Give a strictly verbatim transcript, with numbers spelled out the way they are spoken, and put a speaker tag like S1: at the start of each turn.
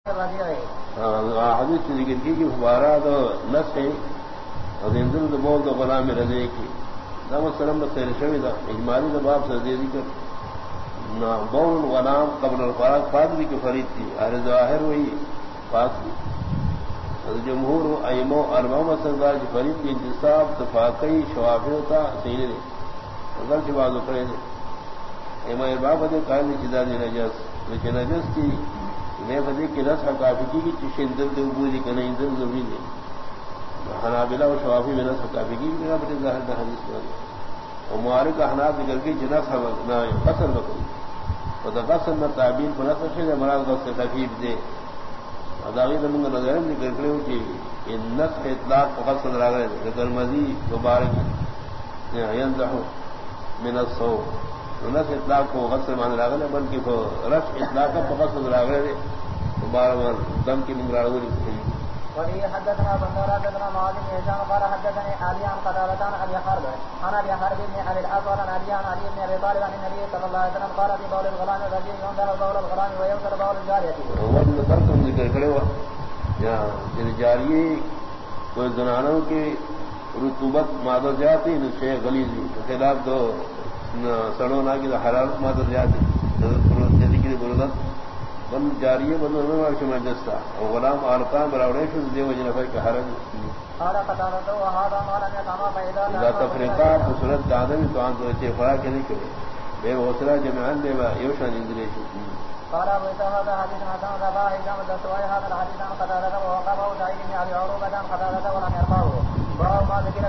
S1: حدیث سے ذکر کی کہ فبارہ تو نس ہے اور اندر تو بول تو غلام رضے کی نام سلم سیر شوی تھا اجمالی تو باپ سے دے دی کر بول غلام قبل الفراغ فاضلی کی فرید تھی ہر ظاہر وہی فاصلی جمہور ایمو اربع سردار کی فرید کی انتصاب تفاقی شوافی ہوتا سینے نے اگر کی بات کرے ایما ارباب دے قائل جدا دی نجس لیکن نجس کی میں بدی کی رس کافی کی چیشیں اندر دے بولی کہ نہیں اندر ضروری نہیں حنابلہ و شوافی میں رس کافی کی میرا بڑے ظاہر دا حدیث میں اور معارک احناف ذکر کی جنس نہ قصر بکری اور قصر نہ تعبیر پر نہ سے مراد غص خفیف دے اداوی دمنگ نظر ذکر کرے ہو کہ ان نس اطلاق قصر راغ ذکر مزید مبارک ينزح من الصوم نس اطلاق کو غصر مان راغ ہے بلکہ رش اطلاق کا قصر راغ ہے مبارک دم کی منگراڑی
S2: وفي حدثنا بندر حدثنا معاذ بن هشام قال حدثني علي عن قتادة عن ابي حرب عن ابي حرب بن ابي الاسود عن ابي عن علي بن ابي طالب عن النبي صلى الله عليه وسلم قال في بول الغلام الرجيم ينظر بول الغلام ويوتر بول الجارية.
S1: ومن تركم ذكر کرے ہوا یا جاریے کوئی زنانوں کی رطوبت مادہ جاتی نشے غلیظی خلاف دو سڑوں نہ کی حرارت مادہ جاتی ذکر برودت بن جاریے بدلنے والا شمع جستا اور غلام ارقام براوڑے شو دے وجہ نفع کا حرج
S2: قال قتادة وهذا ما لم يتما فإذا
S1: لا تفرقا بصورت آدم تو ان تو اتفاق کے نہیں کرے بے حوصلہ جمعان دے با یوشان اندرے شو
S2: قال ابو اسحاق هذا حديث حسن ذبائح جامع الدستوائي هذا الحديث عن قتادة ووقفه سعيد بن ابي عروبة عن قتادة ولم يرفعه وهو ما ذكر